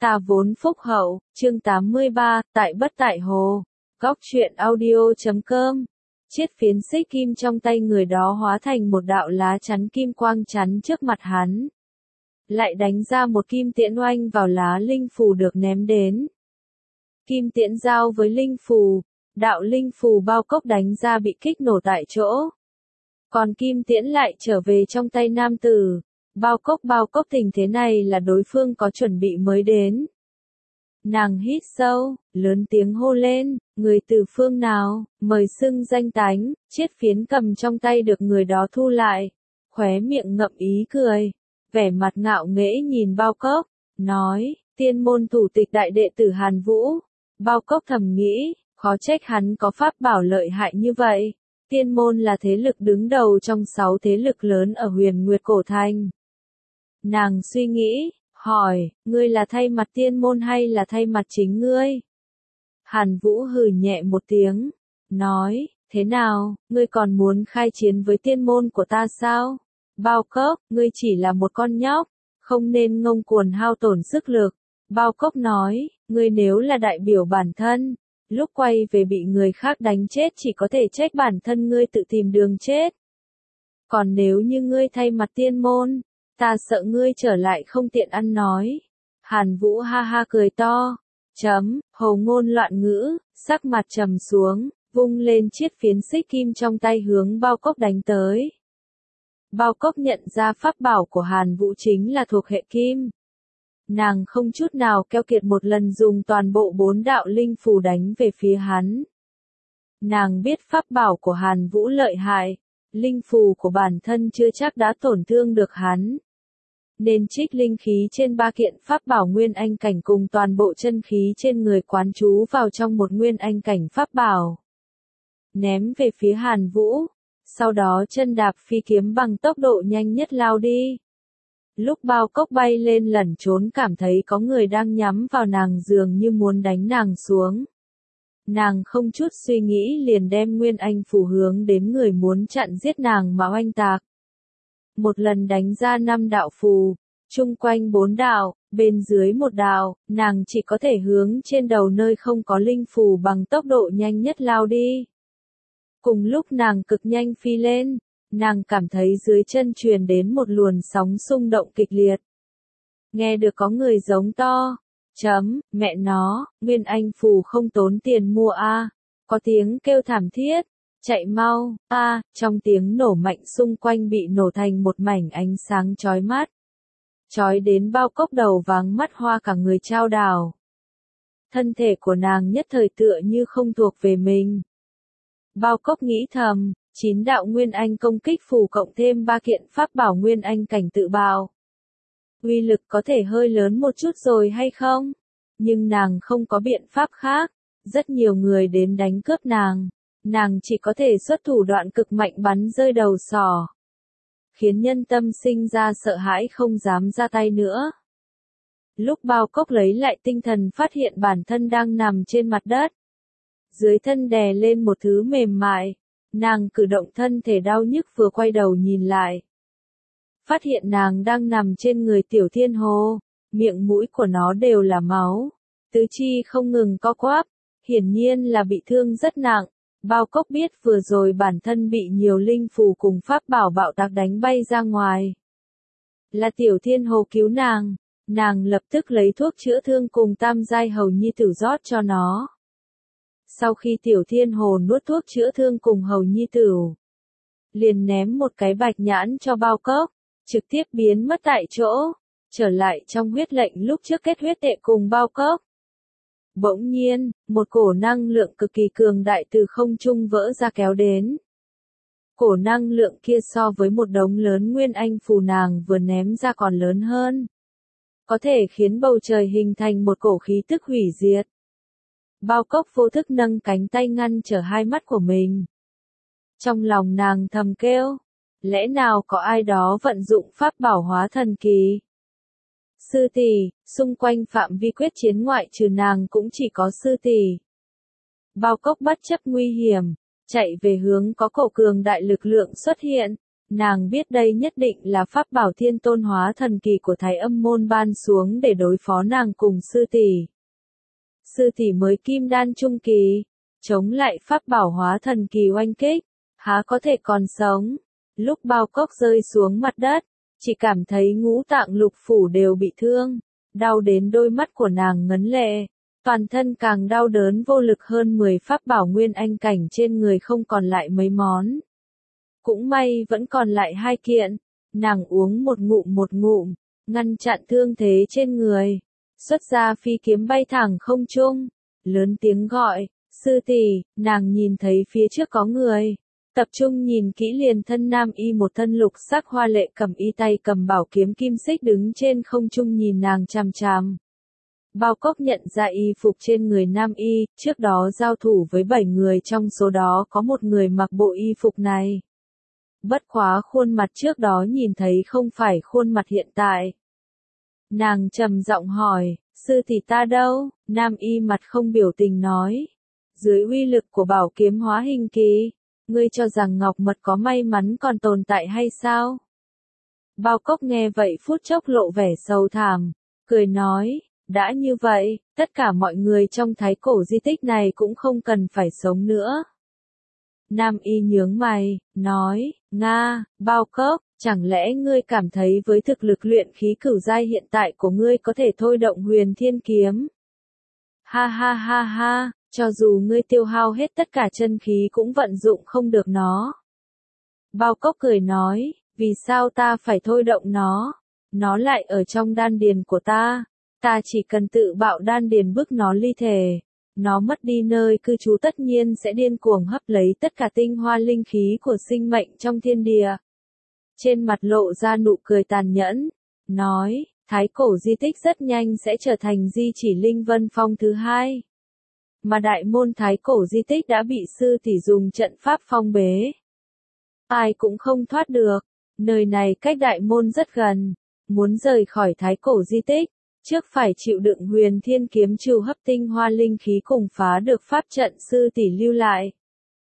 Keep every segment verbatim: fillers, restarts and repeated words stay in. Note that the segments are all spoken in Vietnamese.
Ta vốn phúc hậu, chương tám mươi ba, tại bất tại hồ. Góc truyện audio chấm com. Chiết phiến xích kim trong tay người đó hóa thành một đạo lá chắn kim quang chắn trước mặt hắn. Lại đánh ra một kim tiễn oanh vào lá linh phù được ném đến. Kim tiễn giao với linh phù, đạo linh phù bao cốc đánh ra bị kích nổ tại chỗ. Còn kim tiễn lại trở về trong tay nam tử. Bao cốc bao cốc tình thế này là đối phương có chuẩn bị mới đến. Nàng hít sâu, lớn tiếng hô lên, người từ phương nào, mời xưng danh tánh, chiết phiến cầm trong tay được người đó thu lại, khóe miệng ngậm ý cười, vẻ mặt ngạo nghễ nhìn bao cốc, nói, tiên môn thủ tịch đại đệ tử Hàn Vũ. Bao cốc thầm nghĩ, khó trách hắn có pháp bảo lợi hại như vậy. Tiên môn là thế lực đứng đầu trong sáu thế lực lớn ở Huyền Nguyệt Cổ Thành. Nàng suy nghĩ, hỏi, ngươi là thay mặt tiên môn hay là thay mặt chính ngươi? Hàn Vũ hừ nhẹ một tiếng, nói, thế nào, ngươi còn muốn khai chiến với tiên môn của ta sao? Bao cốc, ngươi chỉ là một con nhóc, không nên ngông cuồng hao tổn sức lực. Bao cốc nói, ngươi nếu là đại biểu bản thân, lúc quay về bị người khác đánh chết chỉ có thể trách bản thân ngươi tự tìm đường chết. Còn nếu như ngươi thay mặt tiên môn, ta sợ ngươi trở lại không tiện ăn nói. Hàn Vũ ha ha cười to. Chấm, hồ ngôn loạn ngữ, sắc mặt trầm xuống, vung lên chiết phiến xích kim trong tay hướng bao cốc đánh tới. Bao cốc nhận ra pháp bảo của Hàn Vũ chính là thuộc hệ kim. Nàng không chút nào keo kiệt một lần dùng toàn bộ bốn đạo linh phù đánh về phía hắn. Nàng biết pháp bảo của Hàn Vũ lợi hại, linh phù của bản thân chưa chắc đã tổn thương được hắn. Nên trích linh khí trên ba kiện pháp bảo nguyên anh cảnh cùng toàn bộ chân khí trên người quán trú vào trong một nguyên anh cảnh pháp bảo. Ném về phía Hàn Vũ, sau đó chân đạp phi kiếm bằng tốc độ nhanh nhất lao đi. Lúc bao cốc bay lên lẩn trốn cảm thấy có người đang nhắm vào nàng dường như muốn đánh nàng xuống. Nàng không chút suy nghĩ liền đem nguyên anh phù hướng đến người muốn chặn giết nàng mà oanh tạc. Một lần đánh ra năm đạo phù, chung quanh bốn đạo, bên dưới một đạo, nàng chỉ có thể hướng trên đầu nơi không có linh phù bằng tốc độ nhanh nhất lao đi. Cùng lúc nàng cực nhanh phi lên, nàng cảm thấy dưới chân truyền đến một luồn sóng xung động kịch liệt. Nghe được có người giống to, chấm, mẹ nó, nguyên anh phù không tốn tiền mua a, à. Có tiếng kêu thảm thiết, chạy mau, a, à. Trong tiếng nổ mạnh xung quanh bị nổ thành một mảnh ánh sáng chói mắt. Chói đến bao cốc đầu váng mắt hoa cả người chao đảo. Thân thể của nàng nhất thời tựa như không thuộc về mình. Bao cốc nghĩ thầm, chín đạo nguyên anh công kích phù cộng thêm ba kiện pháp bảo nguyên anh cảnh tự bào. Uy lực có thể hơi lớn một chút rồi hay không? Nhưng nàng không có biện pháp khác. Rất nhiều người đến đánh cướp nàng. Nàng chỉ có thể xuất thủ đoạn cực mạnh bắn rơi đầu sỏ. Khiến nhân tâm sinh ra sợ hãi không dám ra tay nữa. Lúc bao cốc lấy lại tinh thần phát hiện bản thân đang nằm trên mặt đất. Dưới thân đè lên một thứ mềm mại. Nàng cử động thân thể đau nhức vừa quay đầu nhìn lại. Phát hiện nàng đang nằm trên người tiểu thiên hồ. Miệng mũi của nó đều là máu. Tứ chi không ngừng co quắp. Hiển nhiên là bị thương rất nặng. Bao cốc biết vừa rồi bản thân bị nhiều linh phù cùng pháp bảo bạo tạc đánh bay ra ngoài. Là tiểu thiên hồ cứu nàng. Nàng lập tức lấy thuốc chữa thương cùng tam giai hầu nhi tử rót cho nó. Sau khi tiểu thiên hồ nuốt thuốc chữa thương cùng hầu nhi tử, liền ném một cái bạch nhãn cho bao cốc, trực tiếp biến mất tại chỗ, trở lại trong huyết lệnh lúc trước kết huyết tệ cùng bao cốc. Bỗng nhiên, một cổ năng lượng cực kỳ cường đại từ không trung vỡ ra kéo đến. Cổ năng lượng kia so với một đống lớn nguyên anh phù nàng vừa ném ra còn lớn hơn. Có thể khiến bầu trời hình thành một cổ khí tức hủy diệt. Bao cốc vô thức nâng cánh tay ngăn trở hai mắt của mình. Trong lòng nàng thầm kêu, lẽ nào có ai đó vận dụng pháp bảo hóa thần kỳ? Sư tỷ, xung quanh phạm vi quyết chiến ngoại trừ nàng cũng chỉ có sư tỷ. Bao cốc bất chấp nguy hiểm, chạy về hướng có cổ cường đại lực lượng xuất hiện, Nàng biết đây nhất định là pháp bảo thiên tôn hóa thần kỳ của Thái Âm môn ban xuống để đối phó nàng cùng sư tỷ. Sư tỷ mới kim đan trung kỳ, chống lại pháp bảo hóa thần kỳ oanh kích, há có thể còn sống. Lúc bao cốc rơi xuống mặt đất, chỉ cảm thấy ngũ tạng lục phủ đều bị thương, đau đến đôi mắt của nàng ngấn lệ, toàn thân càng đau đớn vô lực hơn mười pháp bảo nguyên anh cảnh trên người không còn lại mấy món. Cũng may vẫn còn lại hai kiện, nàng uống một ngụm một ngụm, ngăn chặn thương thế trên người, xuất ra phi kiếm bay thẳng không trung, lớn tiếng gọi, sư tỷ, nàng nhìn thấy phía trước có người. Tập trung nhìn kỹ liền thân nam y một thân lục sắc hoa lệ cầm y tay cầm bảo kiếm kim xích đứng trên không trung nhìn nàng chằm chằm. Bao Cốc nhận ra y phục trên người nam y, trước đó giao thủ với bảy người trong số đó có một người mặc bộ y phục này. Bất quá khuôn mặt trước đó nhìn thấy không phải khuôn mặt hiện tại. Nàng trầm giọng hỏi, sư tỷ ta đâu? Nam y mặt không biểu tình nói. Dưới uy lực của bảo kiếm hóa hình kỳ, ngươi cho rằng Ngọc Mật có may mắn còn tồn tại hay sao? Bao Cốc nghe vậy phút chốc lộ vẻ sầu thảm, cười nói, đã như vậy, tất cả mọi người trong thái cổ di tích này cũng không cần phải sống nữa. Nam y nhướng mày, nói, Nga, Bao Cốc, chẳng lẽ ngươi cảm thấy với thực lực luyện khí cửu giai hiện tại của ngươi có thể thôi động huyền thiên kiếm? Ha ha ha ha, cho dù ngươi tiêu hao hết tất cả chân khí cũng vận dụng không được nó. Bao Cốc cười nói, vì sao ta phải thôi động nó? Nó lại ở trong đan điền của ta. Ta chỉ cần tự bạo đan điền bức nó ly thể. Nó mất đi nơi cư trú tất nhiên sẽ điên cuồng hấp lấy tất cả tinh hoa linh khí của sinh mệnh trong thiên địa. Trên mặt lộ ra nụ cười tàn nhẫn, nói, thái cổ di tích rất nhanh sẽ trở thành di chỉ linh vân phong thứ hai. Mà đại môn thái cổ di tích đã bị sư tỷ dùng trận pháp phong bế. Ai cũng không thoát được, nơi này cách đại môn rất gần, muốn rời khỏi thái cổ di tích, trước phải chịu đựng huyền thiên kiếm trù hấp tinh hoa linh khí cùng phá được pháp trận sư tỷ lưu lại.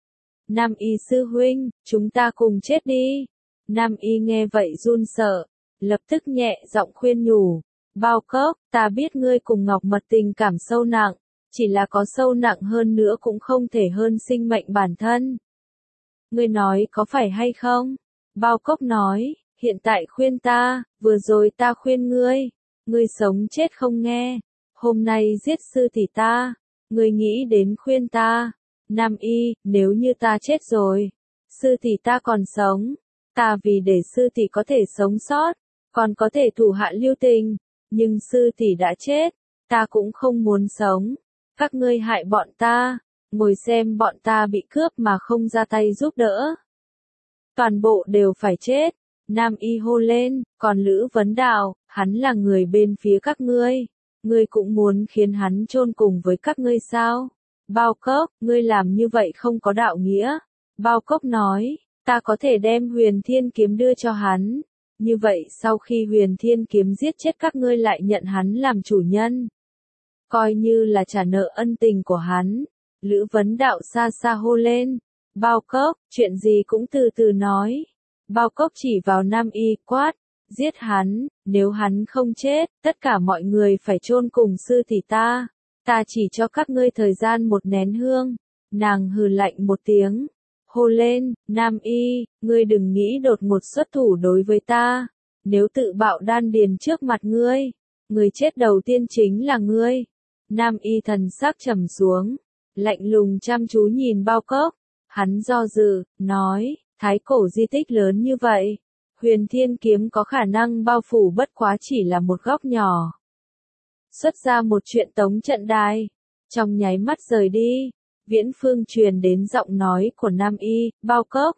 Nam y sư huynh, chúng ta cùng chết đi. Nam y nghe vậy run sợ, lập tức nhẹ giọng khuyên nhủ, Bao Cốc, ta biết ngươi cùng Ngọc Mật tình cảm sâu nặng, chỉ là có sâu nặng hơn nữa cũng không thể hơn sinh mệnh bản thân. Ngươi nói có phải hay không? Bao Cốc nói, hiện tại khuyên ta, vừa rồi ta khuyên ngươi, ngươi sống chết không nghe, hôm nay giết sư tỷ ta, ngươi nghĩ đến khuyên ta. Nam y, nếu như ta chết rồi, sư tỷ ta còn sống, ta vì để sư tỷ có thể sống sót, còn có thể thủ hạ lưu tình, nhưng sư tỷ đã chết, ta cũng không muốn sống. Các ngươi hại bọn ta, ngồi xem bọn ta bị cướp mà không ra tay giúp đỡ. Toàn bộ đều phải chết. Nam y hô lên, còn Lữ Vấn Đạo, hắn là người bên phía các ngươi. Ngươi cũng muốn khiến hắn chôn cùng với các ngươi sao? Bao Cốc, ngươi làm như vậy không có đạo nghĩa. Bao Cốc nói, ta có thể đem huyền thiên kiếm đưa cho hắn. Như vậy sau khi huyền thiên kiếm giết chết các ngươi lại nhận hắn làm chủ nhân. Coi như là trả nợ ân tình của hắn. Lữ Vấn Đạo xa xa hô lên. Bao Cốc, chuyện gì cũng từ từ nói. Bao Cốc chỉ vào Nam y quát, giết hắn, nếu hắn không chết, tất cả mọi người phải chôn cùng sư tỷ ta. Ta chỉ cho các ngươi thời gian một nén hương. Nàng hừ lạnh một tiếng, hô lên, Nam y, ngươi đừng nghĩ đột ngột xuất thủ đối với ta. Nếu tự bạo đan điền trước mặt ngươi, người chết đầu tiên chính là ngươi. Nam y thần sắc trầm xuống, lạnh lùng chăm chú nhìn Bao Cốc, hắn do dự, nói, thái cổ di tích lớn như vậy, huyền thiên kiếm có khả năng bao phủ bất quá chỉ là một góc nhỏ. Xuất ra một chuyện tống trận đài, trong nháy mắt rời đi, viễn phương truyền đến giọng nói của Nam y, Bao Cốc.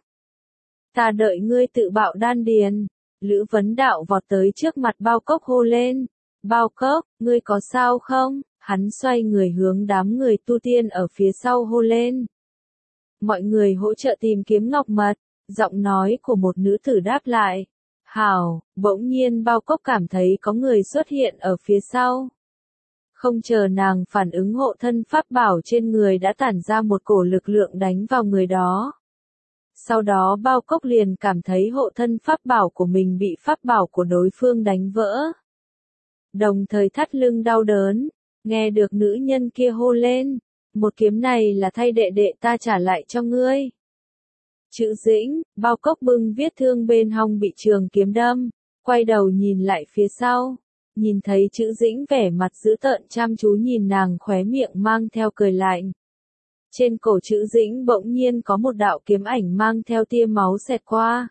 Ta đợi ngươi tự bạo đan điền. Lữ Vấn Đạo vọt tới trước mặt Bao Cốc hô lên, Bao Cốc, ngươi có sao không? Hắn xoay người hướng đám người tu tiên ở phía sau hô lên. Mọi người hỗ trợ tìm kiếm Ngọc Mật, giọng nói của một nữ tử đáp lại. Hảo, bỗng nhiên Bao Cốc cảm thấy có người xuất hiện ở phía sau. Không chờ nàng phản ứng hộ thân pháp bảo trên người đã tản ra một cổ lực lượng đánh vào người đó. Sau đó Bao Cốc liền cảm thấy hộ thân pháp bảo của mình bị pháp bảo của đối phương đánh vỡ. Đồng thời thắt lưng đau đớn, nghe được nữ nhân kia hô lên, một kiếm này là thay đệ đệ ta trả lại cho ngươi. Chữ Dĩnh, Bao Cốc bưng vết thương bên hông bị trường kiếm đâm, quay đầu nhìn lại phía sau, nhìn thấy Chữ Dĩnh vẻ mặt dữ tợn chăm chú nhìn nàng, khóe miệng mang theo cười lạnh. Trên cổ Chữ Dĩnh bỗng nhiên có một đạo kiếm ảnh mang theo tia máu xẹt qua.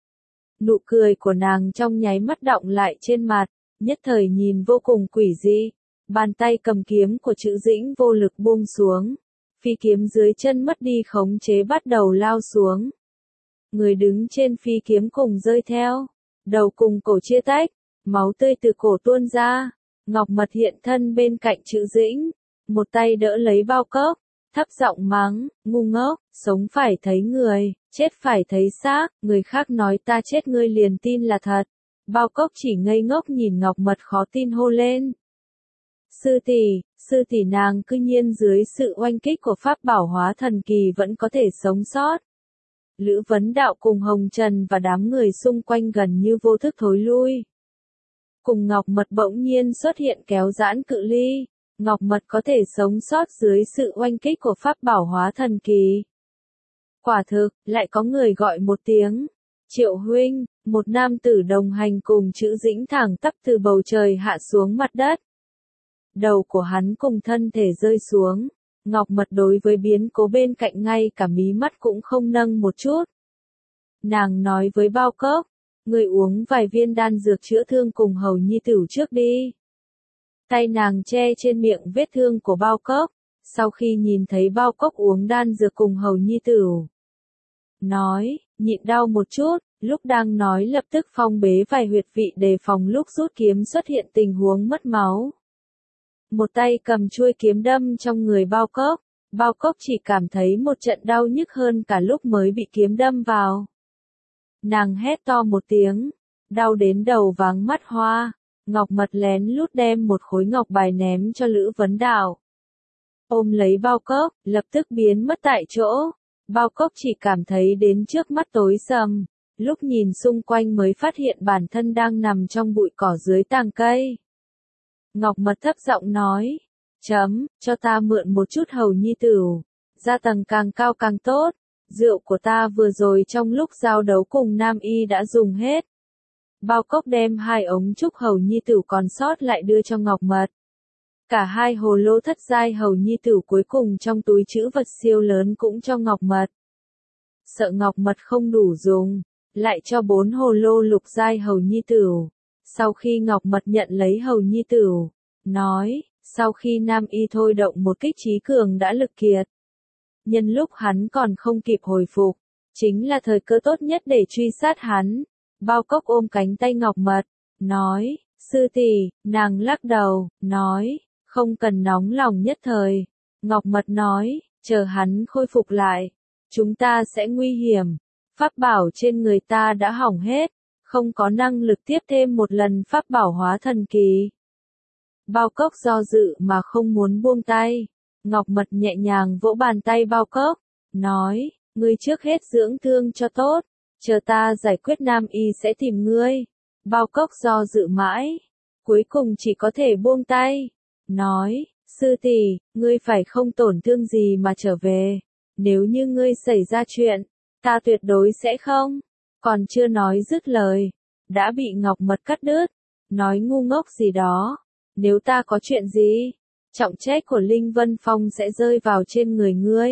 Nụ cười của nàng trong nháy mắt đọng lại trên mặt, nhất thời nhìn vô cùng quỷ dị. Bàn tay cầm kiếm của Chữ Dĩnh vô lực buông xuống. Phi kiếm dưới chân mất đi khống chế bắt đầu lao xuống. Người đứng trên phi kiếm cùng rơi theo. Đầu cùng cổ chia tách. Máu tươi từ cổ tuôn ra. Ngọc Mật hiện thân bên cạnh Chữ Dĩnh. Một tay đỡ lấy Bao Cốc. Thấp giọng mắng, ngu ngốc, sống phải thấy người, chết phải thấy xác, người khác nói ta chết ngươi liền tin là thật. Bao Cốc chỉ ngây ngốc nhìn Ngọc Mật khó tin hô lên. Sư tỷ, sư tỷ nàng cư nhiên dưới sự oanh kích của pháp bảo hóa thần kỳ vẫn có thể sống sót. Lữ Vấn Đạo cùng Hồng Trần và đám người xung quanh gần như vô thức thối lui. Cùng Ngọc Mật bỗng nhiên xuất hiện kéo giãn cự ly. Ngọc Mật có thể sống sót dưới sự oanh kích của pháp bảo hóa thần kỳ. Quả thực, lại có người gọi một tiếng. Triệu huynh, một nam tử đồng hành cùng Chữ Dĩnh thẳng tắp từ bầu trời hạ xuống mặt đất. Đầu của hắn cùng thân thể rơi xuống. Ngọc Mật đối với biến cố bên cạnh ngay cả mí mắt cũng không nâng một chút. Nàng nói với Bao Cốc, người uống vài viên đan dược chữa thương cùng Hầu Nhi Tửu trước đi. Tay nàng che trên miệng vết thương của Bao Cốc, sau khi nhìn thấy Bao Cốc uống đan dược cùng Hầu Nhi Tửu. Nói, nhịn đau một chút, lúc đang nói lập tức phong bế vài huyệt vị đề phòng lúc rút kiếm xuất hiện tình huống mất máu. Một tay cầm chuôi kiếm đâm trong người Bao Cốc, Bao Cốc chỉ cảm thấy một trận đau nhức hơn cả lúc mới bị kiếm đâm vào. Nàng hét to một tiếng, đau đến đầu váng mắt hoa. Ngọc Mật lén lút đem một khối ngọc bài ném cho Lữ Vấn Đạo. Ôm lấy Bao Cốc, lập tức biến mất tại chỗ. Bao Cốc chỉ cảm thấy đến trước mắt tối sầm, lúc nhìn xung quanh mới phát hiện bản thân đang nằm trong bụi cỏ dưới tàng cây. Ngọc Mật thấp giọng nói, chấm, cho ta mượn một chút Hầu Nhi Tửu, ra tầng càng cao càng tốt, rượu của ta vừa rồi trong lúc giao đấu cùng Nam Y đã dùng hết. Bao Cốc đem hai ống trúc Hầu Nhi Tửu còn sót lại đưa cho Ngọc Mật. Cả hai hồ lô thất giai Hầu Nhi Tửu cuối cùng trong túi trữ vật siêu lớn cũng cho Ngọc Mật. Sợ Ngọc Mật không đủ dùng, lại cho bốn hồ lô lục giai Hầu Nhi Tửu. Sau khi Ngọc Mật nhận lấy Hầu Nhi Tửu, nói, sau khi Nam Y thôi động một kích trí cường đã lực kiệt. Nhân lúc hắn còn không kịp hồi phục, chính là thời cơ tốt nhất để truy sát hắn. Bao Cốc ôm cánh tay Ngọc Mật, nói, sư tỷ, nàng lắc đầu, nói, không cần nóng lòng nhất thời. Ngọc Mật nói, chờ hắn khôi phục lại, chúng ta sẽ nguy hiểm. Pháp bảo trên người ta đã hỏng hết, không có năng lực tiếp thêm một lần pháp bảo hóa thần kỳ. Bao Cốc do dự mà không muốn buông tay. Ngọc Mật nhẹ nhàng vỗ bàn tay Bao Cốc, nói, ngươi trước hết dưỡng thương cho tốt. Chờ ta giải quyết Nam Y sẽ tìm ngươi. Bao Cốc do dự mãi, cuối cùng chỉ có thể buông tay. Nói, sư tỷ, ngươi phải không tổn thương gì mà trở về. Nếu như ngươi xảy ra chuyện, ta tuyệt đối sẽ không. Còn chưa nói dứt lời, đã bị Ngọc Mật cắt đứt. Nói ngu ngốc gì đó. Nếu ta có chuyện gì, trọng trách của Linh Vân Phong sẽ rơi vào trên người ngươi.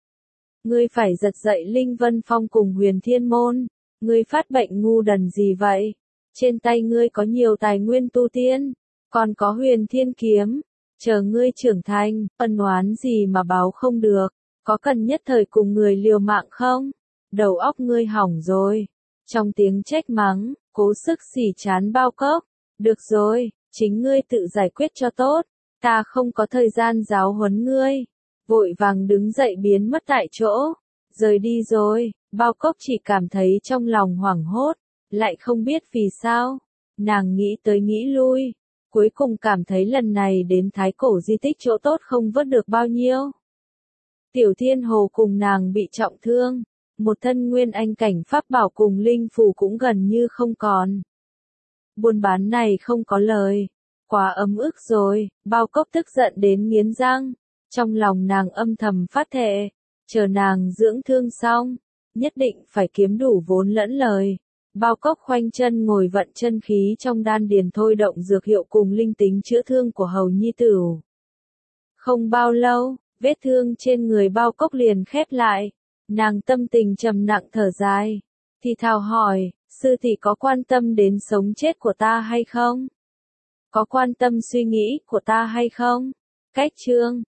Ngươi phải giật dậy Linh Vân Phong cùng Huyền Thiên Môn. Ngươi phát bệnh ngu đần gì vậy? Trên tay ngươi có nhiều tài nguyên tu tiên, còn có Huyền Thiên Kiếm. Chờ ngươi trưởng thành, ân oán gì mà báo không được, có cần nhất thời cùng người liều mạng không? Đầu óc ngươi hỏng rồi. Trong tiếng trách mắng, cố sức xỉ chán Bao Cốc. Được rồi, chính ngươi tự giải quyết cho tốt, ta không có thời gian giáo huấn ngươi. Vội vàng đứng dậy biến mất tại chỗ, rời đi rồi. Bao Cốc chỉ cảm thấy trong lòng hoảng hốt, lại không biết vì sao. Nàng nghĩ tới nghĩ lui, cuối cùng cảm thấy lần này đến Thái Cổ di tích chỗ tốt không vớt được bao nhiêu. Tiểu Thiên Hồ cùng nàng bị trọng thương, một thân nguyên anh cảnh pháp bảo cùng linh phù cũng gần như không còn. Buôn bán này không có lời, quá ấm ức rồi, Bao Cốc tức giận đến nghiến răng, trong lòng nàng âm thầm phát thệ, chờ nàng dưỡng thương xong, nhất định phải kiếm đủ vốn lẫn lời. Bao Cốc khoanh chân ngồi vận chân khí trong đan điền thôi động dược hiệu cùng linh tính chữa thương của hầu nhi tử. Không bao lâu, vết thương trên người Bao Cốc liền khép lại, nàng tâm tình trầm nặng thở dài, thì thào hỏi, sư tỷ có quan tâm đến sống chết của ta hay không? Có quan tâm suy nghĩ của ta hay không? Cách chương